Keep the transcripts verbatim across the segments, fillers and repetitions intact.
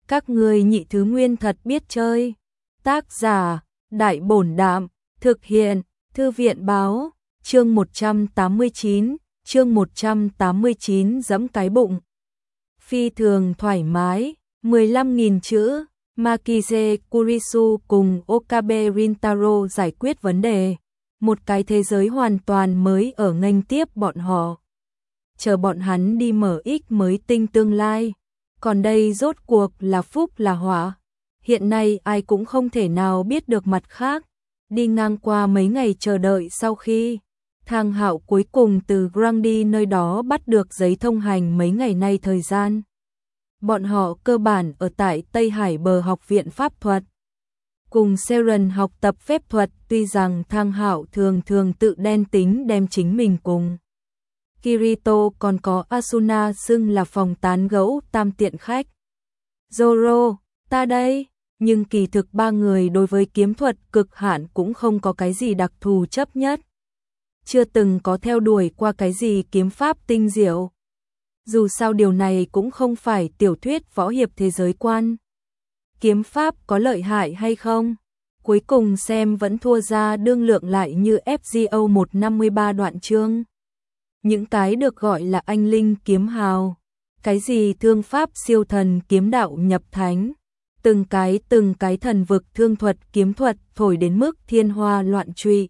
Các ngươi nhị thứ nguyên thật biết chơi. Tác giả, Đại Bổn Đạm, thực hiện, Thư viện Báo, chương một trăm tám mươi chín, chương một trăm tám mươi chín giẫm cái bụng. Phi thường thoải mái, mười lăm nghìn chữ, Makize Kurisu cùng Okabe Rintaro giải quyết vấn đề. Một cái thế giới hoàn toàn mới ở nghênh tiếp bọn họ. Chờ bọn hắn đi mở ích mới tinh tương lai. Còn đây rốt cuộc là phúc là họa. Hiện nay ai cũng không thể nào biết được mặt khác. Đi ngang qua mấy ngày chờ đợi sau khi Thang Hạo cuối cùng từ Grandi nơi đó bắt được giấy thông hành mấy ngày nay thời gian. Bọn họ cơ bản ở tại Tây Hải bờ học viện pháp thuật. Cùng Seren học tập phép thuật, tuy rằng Thang Hạo thường thường tự đen tính đem chính mình cùng Kirito còn có Asuna xưng là phòng tán gẫu tam tiện khách. Zoro, ta đây, nhưng kỳ thực ba người đối với kiếm thuật cực hạn cũng không có cái gì đặc thù chấp nhất. Chưa từng có theo đuổi qua cái gì kiếm pháp tinh diệu. Dù sao điều này cũng không phải tiểu thuyết võ hiệp thế giới quan. Kiếm pháp có lợi hại hay không? Cuối cùng xem vẫn thua ra đương lượng lại như ép giê o một trăm năm mươi ba đoạn chương. Những cái được gọi là anh linh kiếm hào. Cái gì thương pháp siêu thần kiếm đạo nhập thánh. Từng cái từng cái thần vực thương thuật kiếm thuật thổi đến mức thiên hoa loạn truy.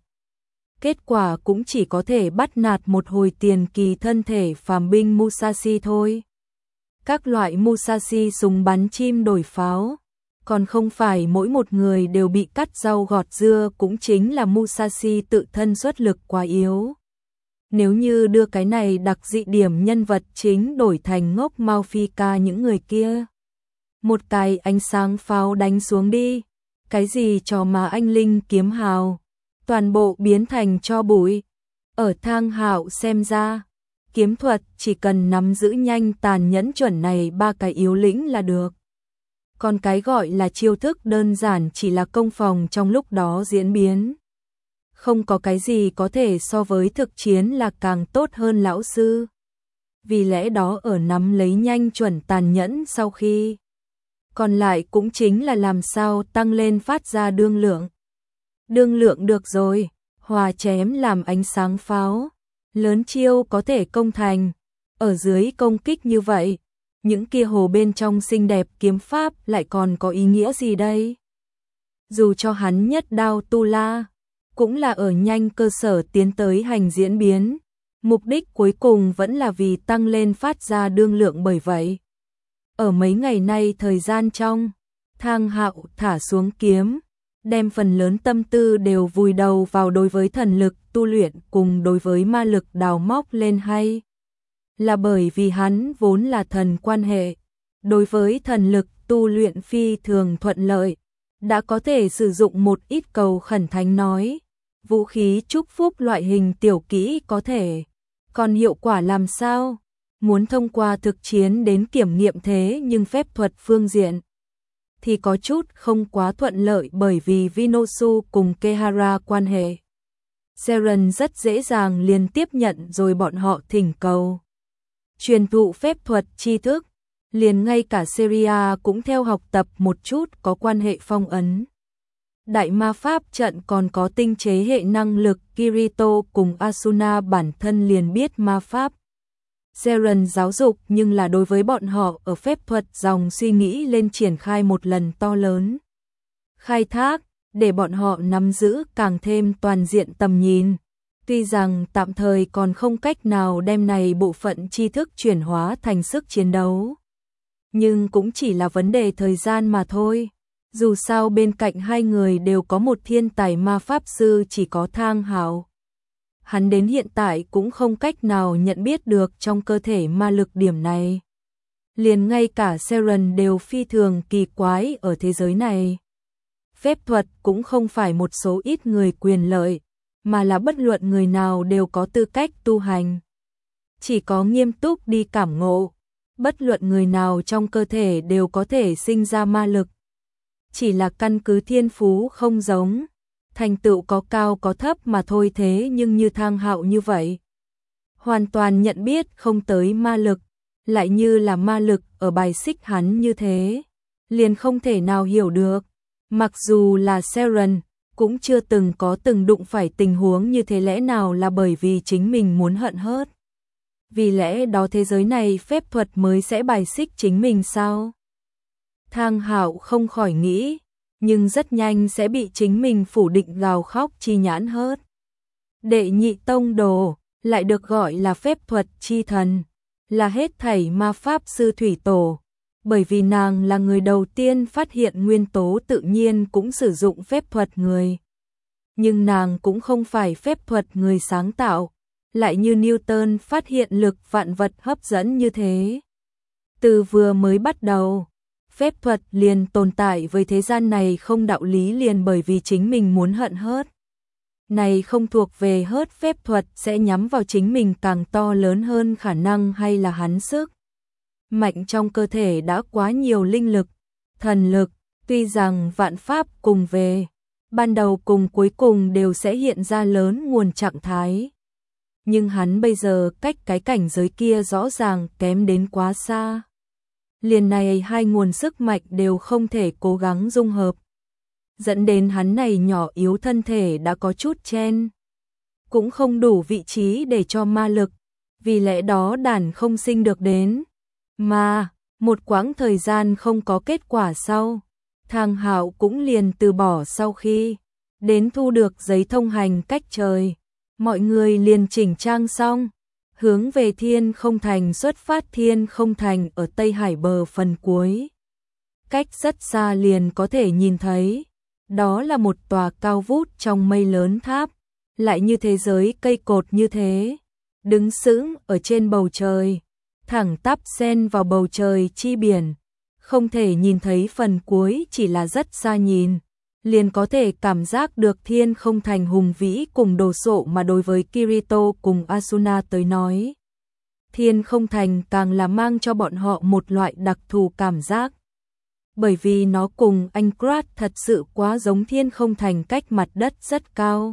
Kết quả cũng chỉ có thể bắt nạt một hồi tiền kỳ thân thể phàm binh Musashi thôi. Các loại Musashi súng bắn chim đổi pháo. Còn không phải mỗi một người đều bị cắt rau gọt dưa, cũng chính là Musashi tự thân xuất lực quá yếu. Nếu như đưa cái này đặc dị điểm nhân vật chính đổi thành ngốc Mafika những người kia. Một cái ánh sáng pháo đánh xuống đi. Cái gì cho mà anh linh kiếm hào. Toàn bộ biến thành cho bụi. Ở Thang Hạo xem ra, kiếm thuật chỉ cần nắm giữ nhanh tàn nhẫn chuẩn này ba cái yếu lĩnh là được. Còn cái gọi là chiêu thức đơn giản chỉ là công phòng trong lúc đó diễn biến. Không có cái gì có thể so với thực chiến là càng tốt hơn lão sư. Vì lẽ đó ở nắm lấy nhanh chuẩn tàn nhẫn sau khi. Còn lại cũng chính là làm sao tăng lên phát ra đương lượng. Đương lượng được rồi, hòa chém làm ánh sáng pháo. Lớn chiêu có thể công thành. Ở dưới công kích như vậy, những kia hồ bên trong xinh đẹp kiếm pháp lại còn có ý nghĩa gì đây? Dù cho hắn nhất đao tu la, cũng là ở nhanh cơ sở tiến tới hành diễn biến. Mục đích cuối cùng vẫn là vì tăng lên phát ra đương lượng, bởi vậy. Ở mấy ngày nay thời gian trong, Thang Hạo thả xuống kiếm, đem phần lớn tâm tư đều vùi đầu vào đối với thần lực tu luyện cùng đối với ma lực đào móc lên, hay là bởi vì hắn vốn là thần quan hệ, đối với thần lực tu luyện phi thường thuận lợi, đã có thể sử dụng một ít cầu khẩn thánh nói, vũ khí chúc phúc loại hình tiểu kỹ có thể, còn hiệu quả làm sao? Muốn thông qua thực chiến đến kiểm nghiệm thế nhưng phép thuật phương diện thì có chút không quá thuận lợi, bởi vì Vinosu cùng Kehara quan hệ. Seren rất dễ dàng liền tiếp nhận rồi bọn họ thỉnh cầu truyền thụ phép thuật tri thức, liền ngay cả Seria cũng theo học tập một chút có quan hệ phong ấn. Đại ma pháp trận còn có tinh chế hệ năng lực, Kirito cùng Asuna bản thân liền biết ma pháp. Seren giáo dục nhưng là đối với bọn họ ở phép thuật dòng suy nghĩ lên triển khai một lần to lớn. Khai thác, để bọn họ nắm giữ càng thêm toàn diện tầm nhìn. Tuy rằng tạm thời còn không cách nào đem này bộ phận tri thức chuyển hóa thành sức chiến đấu. Nhưng cũng chỉ là vấn đề thời gian mà thôi. Dù sao bên cạnh hai người đều có một thiên tài ma pháp sư, chỉ có Thang Hạo. Hắn đến hiện tại cũng không cách nào nhận biết được trong cơ thể ma lực điểm này. Liền ngay cả Seren đều phi thường kỳ quái ở thế giới này. Phép thuật cũng không phải một số ít người quyền lợi, mà là bất luận người nào đều có tư cách tu hành. Chỉ có nghiêm túc đi cảm ngộ, bất luận người nào trong cơ thể đều có thể sinh ra ma lực. Chỉ là căn cứ thiên phú không giống, thành tựu có cao có thấp mà thôi, thế nhưng như Thang Hạo như vậy, hoàn toàn nhận biết không tới ma lực, lại như là ma lực ở bài xích hắn như thế. liền không thể nào hiểu được. Mặc dù là Sharon, cũng chưa từng có từng đụng phải tình huống như thế, lẽ nào là bởi vì chính mình muốn hận hớt? Vì lẽ đó thế giới này phép thuật mới sẽ bài xích chính mình sao? Thang Hạo không khỏi nghĩ, nhưng rất nhanh sẽ bị chính mình phủ định gào khóc chi nhãn hớt. Đệ nhị tông đồ, lại được gọi là phép thuật chi thần, là hết thảy ma pháp sư thủy tổ, bởi vì nàng là người đầu tiên phát hiện nguyên tố tự nhiên cũng sử dụng phép thuật người. Nhưng nàng cũng không phải phép thuật người sáng tạo, lại như Newton phát hiện lực vạn vật hấp dẫn như thế. Từ vừa mới bắt đầu, phép thuật liền tồn tại với thế gian này không đạo lý liền bởi vì chính mình muốn hận hớt. Này không thuộc về hớt phép thuật sẽ nhắm vào chính mình càng to lớn hơn khả năng hay là hắn sức. Mạnh trong cơ thể đã quá nhiều linh lực, thần lực, tuy rằng vạn pháp cùng về, ban đầu cùng cuối cùng đều sẽ hiện ra lớn nguồn trạng thái. Nhưng hắn bây giờ cách cái cảnh giới kia rõ ràng kém đến quá xa. Liền này hai nguồn sức mạnh đều không thể cố gắng dung hợp, dẫn đến hắn này nhỏ yếu thân thể đã có chút chen, cũng không đủ vị trí để cho ma lực, vì lẽ đó đàn không sinh được đến. Mà, một quãng thời gian không có kết quả sau, Thang Hạo cũng liền từ bỏ. Sau khi đến thu được giấy thông hành cách trời, mọi người liền chỉnh trang xong, hướng về Thiên Không Thành xuất phát. Thiên Không Thành ở Tây Hải bờ phần cuối, cách rất xa liền có thể nhìn thấy, đó là một tòa cao vút trong mây lớn tháp, lại như thế giới cây cột như thế, đứng sững ở trên bầu trời, thẳng tắp xen vào bầu trời chi biển, không thể nhìn thấy phần cuối, chỉ là rất xa nhìn, liền có thể cảm giác được Thiên Không Thành hùng vĩ cùng đồ sộ. Mà đối với Kirito cùng Asuna tới nói, Thiên Không Thành càng là mang cho bọn họ một loại đặc thù cảm giác. Bởi vì nó cùng Aincrad thật sự quá giống. Thiên Không Thành cách mặt đất rất cao,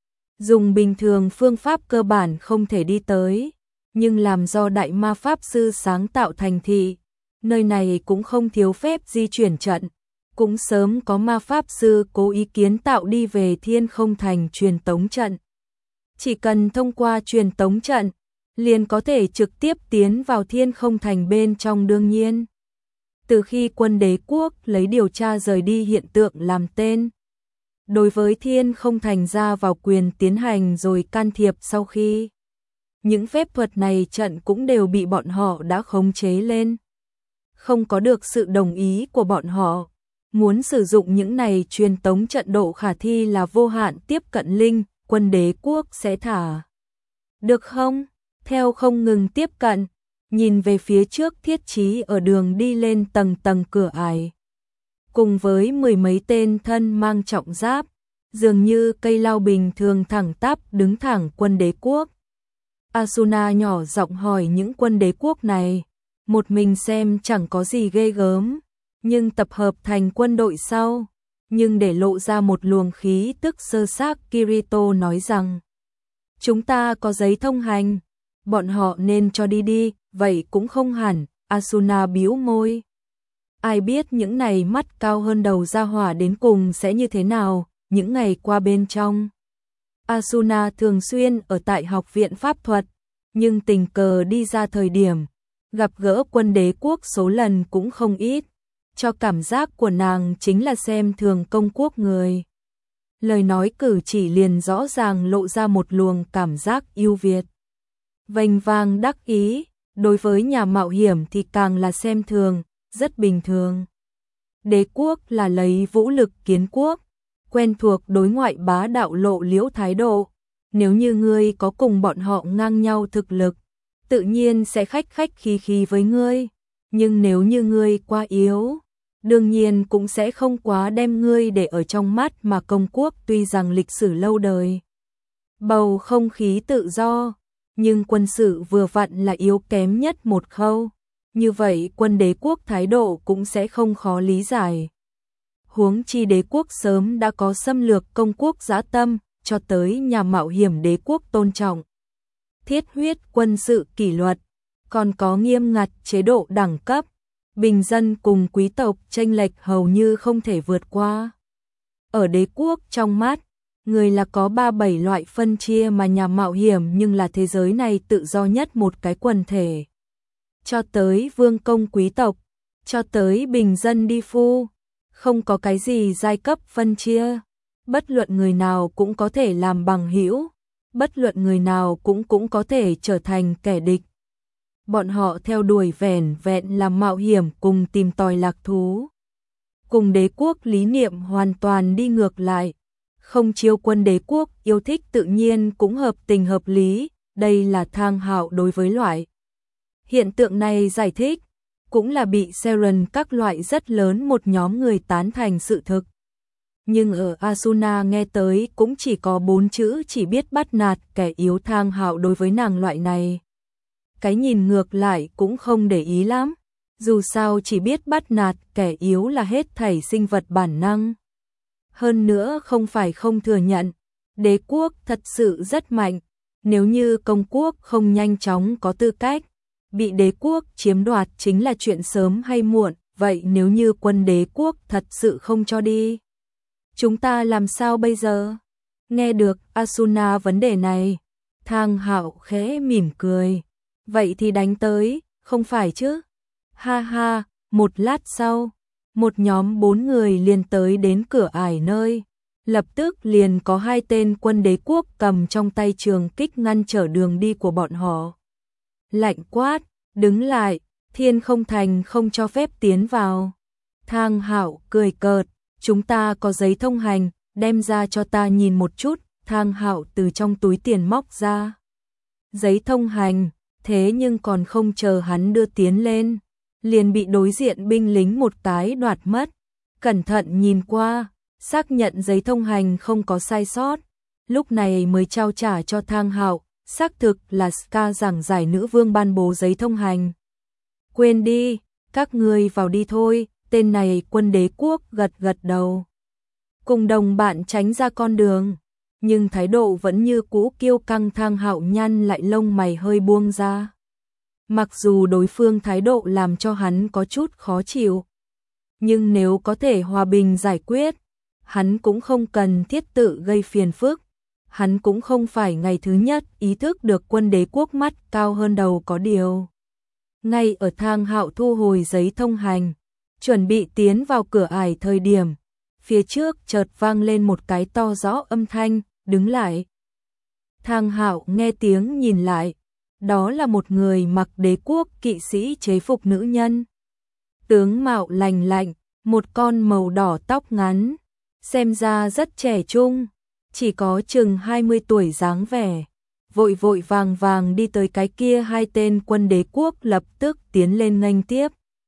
dùng bình thường phương pháp cơ bản không thể đi tới, nhưng làm do đại ma pháp sư sáng tạo thành thị, nơi này cũng không thiếu phép di chuyển trận, cũng sớm có ma pháp sư cố ý kiến tạo đi về Thiên Không Thành truyền tống trận. Chỉ cần thông qua truyền tống trận, liền có thể trực tiếp tiến vào Thiên Không Thành bên trong. Đương nhiên, từ khi quân đế quốc lấy điều tra rời đi hiện tượng làm tên, đối với Thiên Không Thành ra vào quyền tiến hành rồi can thiệp. Sau khi những phép thuật này trận cũng đều bị bọn họ đã khống chế lên, không có được sự đồng ý của bọn họ. Muốn sử dụng những này truyền tống trận độ khả thi là vô hạn tiếp cận linh, quân đế quốc sẽ thả được không? Theo không ngừng tiếp cận, nhìn về phía trước, Thiết Chí ở đường đi lên tầng tầng cửa ải, cùng với mười mấy tên thân mang trọng giáp, dường như cây lao bình thường thẳng tắp đứng thẳng quân đế quốc. Asuna nhỏ giọng hỏi những quân đế quốc này, một mình xem chẳng có gì ghê gớm, nhưng tập hợp thành quân đội sau, nhưng để lộ ra một luồng khí tức sơ xác. Kirito nói rằng, chúng ta có giấy thông hành, bọn họ nên cho đi đi. Vậy cũng không hẳn, Asuna bĩu môi. Ai biết những này mắt cao hơn đầu ra hỏa đến cùng sẽ như thế nào. Những ngày qua bên trong, Asuna thường xuyên ở tại học viện pháp thuật, nhưng tình cờ đi ra thời điểm, gặp gỡ quân đế quốc số lần cũng không ít, cho cảm giác của nàng chính là xem thường công quốc người. Lời nói cử chỉ liền rõ ràng lộ ra một luồng cảm giác ưu việt, vênh vang đắc ý. Đối với nhà mạo hiểm thì càng là xem thường, rất bình thường. Đế quốc là lấy vũ lực kiến quốc, quen thuộc đối ngoại bá đạo lộ liễu thái độ. Nếu như ngươi có cùng bọn họ ngang nhau thực lực, tự nhiên sẽ khách khách khí khí với ngươi. Nhưng nếu như ngươi quá yếu, đương nhiên cũng sẽ không quá đem ngươi để ở trong mắt. Mà công quốc tuy rằng lịch sử lâu đời, bầu không khí tự do, nhưng quân sự vừa vặn là yếu kém nhất một khâu. Như vậy quân đế quốc thái độ cũng sẽ không khó lý giải. Huống chi đế quốc sớm đã có xâm lược công quốc dã tâm, cho tới nhà mạo hiểm đế quốc tôn trọng thiết huyết quân sự kỷ luật, còn có nghiêm ngặt chế độ đẳng cấp. bình dân cùng quý tộc chênh lệch hầu như không thể vượt qua. Ở đế quốc trong mắt, người là có ba bảy loại phân chia mà nhà mạo hiểm nhưng là thế giới này tự do nhất một cái quần thể. Cho tới vương công quý tộc, cho tới bình dân đi phu, không có cái gì giai cấp phân chia. Bất luận người nào cũng có thể làm bằng hữu, bất luận người nào cũng cũng có thể trở thành kẻ địch. Bọn họ theo đuổi vẻn vẹn làm mạo hiểm cùng tìm tòi lạc thú. Cùng đế quốc lý niệm hoàn toàn đi ngược lại. Không chiêu quân đế quốc yêu thích tự nhiên cũng hợp tình hợp lý, đây là Thang Hạo đối với loại hiện tượng này giải thích, cũng là bị Seren các loại rất lớn một nhóm người tán thành sự thực. Nhưng ở Asuna nghe tới cũng chỉ có bốn chữ chỉ biết bắt nạt kẻ yếu. Thang Hạo đối với nàng loại này cái nhìn ngược lại cũng không để ý lắm, dù sao chỉ biết bắt nạt kẻ yếu là hết thảy sinh vật bản năng. Hơn nữa không phải không thừa nhận, đế quốc thật sự rất mạnh, nếu như công quốc không nhanh chóng có tư cách, bị đế quốc chiếm đoạt chính là chuyện sớm hay muộn, vậy nếu như quân đế quốc thật sự không cho đi, chúng ta làm sao bây giờ? Nghe được Asuna vấn đề này, Thang Hạo khẽ mỉm cười, vậy thì đánh tới, không phải chứ? Ha ha, một lát sau, một nhóm bốn người liền tới đến cửa ải nơi, lập tức liền có hai tên quân đế quốc cầm trong tay trường kích ngăn trở đường đi của bọn họ. Lạnh quát, đứng lại, Thiên Không Thành không cho phép tiến vào. Thang Hạo cười cợt, chúng ta có giấy thông hành, đem ra cho ta nhìn một chút. Thang Hạo từ trong túi tiền móc ra giấy thông hành, thế nhưng còn không chờ hắn đưa tiến lên, liền bị đối diện binh lính một cái đoạt mất. Cẩn thận nhìn qua, xác nhận giấy thông hành không có sai sót, lúc này mới trao trả cho Thang Hạo, xác thực là Ska giảng giải nữ vương ban bố giấy thông hành. Quên đi, các ngươi vào đi thôi. Tên này quân đế quốc gật gật đầu, cùng đồng bạn tránh ra con đường, nhưng thái độ vẫn như cũ kiêu căng. Thang Hạo nhăn lại lông mày hơi buông ra. Mặc dù đối phương thái độ làm cho hắn có chút khó chịu, nhưng nếu có thể hòa bình giải quyết, hắn cũng không cần thiết tự gây phiền phức. Hắn cũng không phải ngày thứ nhất ý thức được quân đế quốc mắt cao hơn đầu có điều. Ngay ở Thang Hạo thu hồi giấy thông hành, chuẩn bị tiến vào cửa ải thời điểm, phía trước chợt vang lên một cái to rõ âm thanh, đứng lại. Thang Hạo nghe tiếng nhìn lại, đó là một người mặc đế quốc kỵ sĩ chế phục nữ nhân. Tướng mạo lành lạnh, một con màu đỏ tóc ngắn, xem ra rất trẻ trung, chỉ có chừng hai mươi tuổi dáng vẻ. Vội vội vàng vàng đi tới cái kia hai tên quân đế quốc, lập tức tiến lên nghênh tiếp.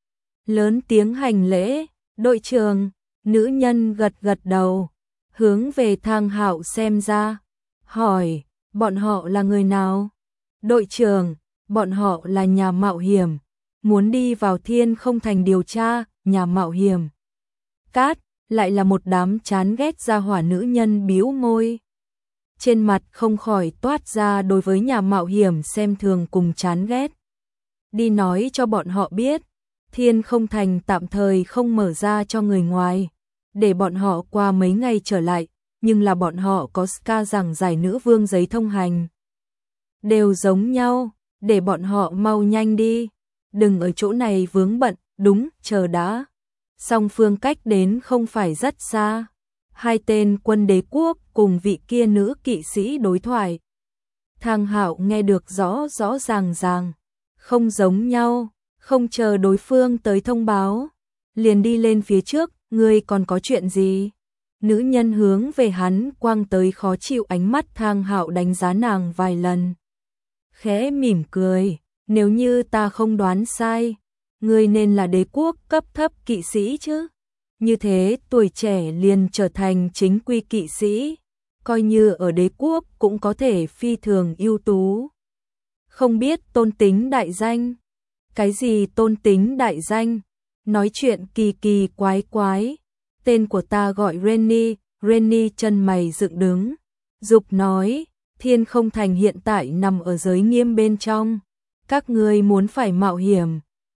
Lớn tiếng hành lễ, đội trưởng. Nữ nhân gật gật đầu, hướng về Thang Hạo xem ra, hỏi, bọn họ là người nào? Đội trưởng, bọn họ là nhà mạo hiểm, muốn đi vào Thiên Không Thành điều tra. Nhà mạo hiểm. Cát, lại là một đám chán ghét gia hỏa. Nữ nhân bĩu môi, trên mặt không khỏi toát ra đối với nhà mạo hiểm xem thường cùng chán ghét. Đi nói cho bọn họ biết, Thiên Không Thành tạm thời không mở ra cho người ngoài, để bọn họ qua mấy ngày trở lại, nhưng là bọn họ có Ska giảng giải nữ vương giấy thông hành. Đều giống nhau, để bọn họ mau nhanh đi, đừng ở chỗ này vướng bận. Đúng, chờ đã. Song phương cách đến không phải rất xa. Hai tên quân đế quốc cùng vị kia nữ kỵ sĩ đối thoại. Thang Hạo nghe được rõ rõ ràng ràng, không giống nhau, không chờ đối phương tới thông báo, liền đi lên phía trước. Ngươi còn có chuyện gì? Nữ nhân hướng về hắn quăng tới khó chịu ánh mắt. Thang Hạo đánh giá nàng vài lần, khẽ mỉm cười, nếu như ta không đoán sai, ngươi nên là đế quốc cấp thấp kỵ sĩ chứ? Như thế tuổi trẻ liền trở thành chính quy kỵ sĩ, coi như ở đế quốc cũng có thể phi thường ưu tú. Không biết tôn tính đại danh? Cái gì tôn tính đại danh? Nói chuyện kỳ kỳ quái quái. Tên của ta gọi Rennie. Rennie chân mày dựng đứng, dục nói, Thiên Không Thành hiện tại nằm ở giới nghiêm bên trong, các ngươi muốn phải mạo hiểm,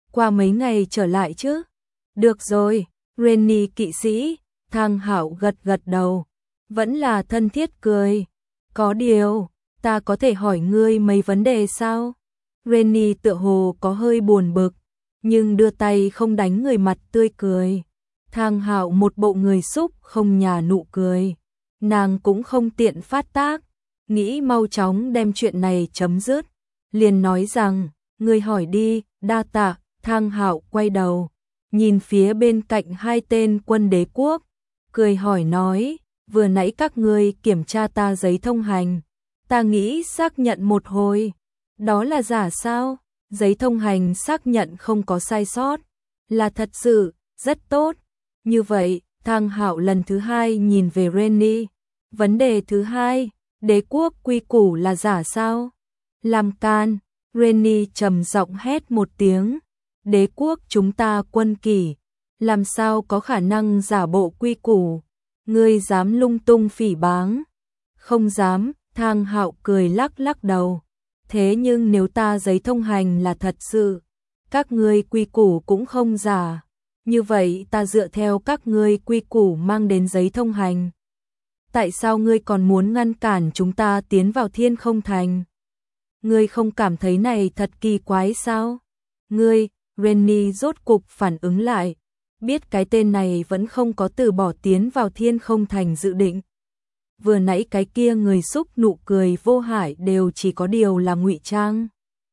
qua mấy ngày trở lại chứ. Được rồi, Rennie kỵ sĩ, Thang Hạo gật gật đầu, vẫn là thân thiết cười. Có điều, ta có thể hỏi ngươi mấy vấn đề sao? Rennie tựa hồ có hơi buồn bực, nhưng đưa tay không đánh người mặt tươi cười. Thang Hạo một bộ người xúc không nhả nụ cười, nàng cũng không tiện phát tác, nghĩ mau chóng đem chuyện này chấm dứt, liền nói rằng, ngươi hỏi đi, đa tạ. Thang Hạo quay đầu, nhìn phía bên cạnh hai tên quân đế quốc, cười hỏi nói, vừa nãy các ngươi kiểm tra ta giấy thông hành, ta nghĩ xác nhận một hồi, đó là giả sao? Giấy thông hành xác nhận không có sai sót, là thật sự, rất tốt. Như vậy, Thang Hạo lần thứ hai nhìn về Rennie. Vấn đề thứ hai, đế quốc quy củ là giả sao? Làm can, Rennie trầm giọng hét một tiếng. Đế quốc chúng ta quân kỷ, làm sao có khả năng giả bộ quy củ? Ngươi dám lung tung phỉ báng? Không dám, Thang Hạo cười lắc lắc đầu. Thế nhưng nếu ta giấy thông hành là thật sự, các ngươi quy củ cũng không giả. Như vậy ta dựa theo các ngươi quy củ mang đến giấy thông hành. Tại sao ngươi còn muốn ngăn cản chúng ta tiến vào Thiên Không Thành? Ngươi không cảm thấy này thật kỳ quái sao? Ngươi, Rennie rốt cục phản ứng lại, biết cái tên này vẫn không có từ bỏ tiến vào Thiên Không Thành dự định. Vừa nãy cái kia người xúc nụ cười vô hại đều chỉ có điều là ngụy trang.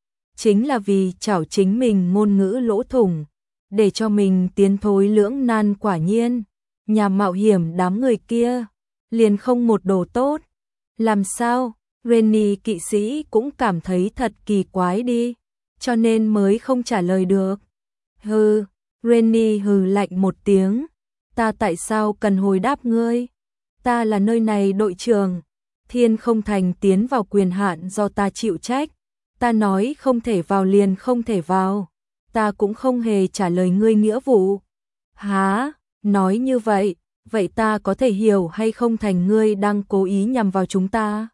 Chính là vì chảo chính mình ngôn ngữ lỗ thủng, để cho mình tiến thối lưỡng nan. Quả nhiên, nhà mạo hiểm đám người kia, liền không một đồ tốt. Làm sao, Rennie kỵ sĩ cũng cảm thấy thật kỳ quái đi, cho nên mới không trả lời được. Hừ, Rennie hừ lạnh một tiếng, ta tại sao cần hồi đáp ngươi? Ta là nơi này đội trưởng, Thiên Không Thành tiến vào quyền hạn do ta chịu trách, ta nói không thể vào liền không thể vào, ta cũng không hề trả lời ngươi nghĩa vụ. Hả, nói như vậy, vậy ta có thể hiểu hay không thành ngươi đang cố ý nhằm vào chúng ta?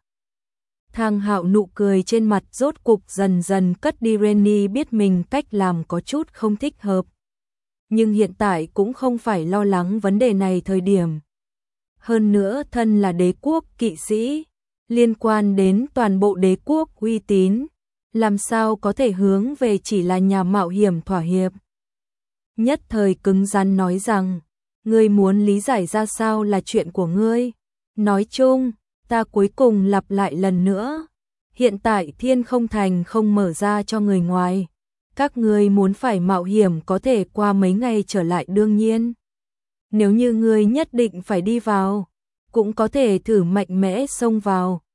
Thang Hạo nụ cười trên mặt rốt cục dần dần cất đi. Rennie biết mình cách làm có chút không thích hợp, nhưng hiện tại cũng không phải lo lắng vấn đề này thời điểm. Hơn nữa thân là đế quốc kỵ sĩ, liên quan đến toàn bộ đế quốc uy tín, làm sao có thể hướng về chỉ là nhà mạo hiểm thỏa hiệp. Nhất thời cứng rắn nói rằng, ngươi muốn lý giải ra sao là chuyện của ngươi. Nói chung, ta cuối cùng lặp lại lần nữa, hiện tại Thiên Không Thành không mở ra cho người ngoài. Các ngươi muốn phải mạo hiểm có thể qua mấy ngày trở lại đương nhiên. Nếu như ngươi nhất định phải đi vào, cũng có thể thử mạnh mẽ xông vào,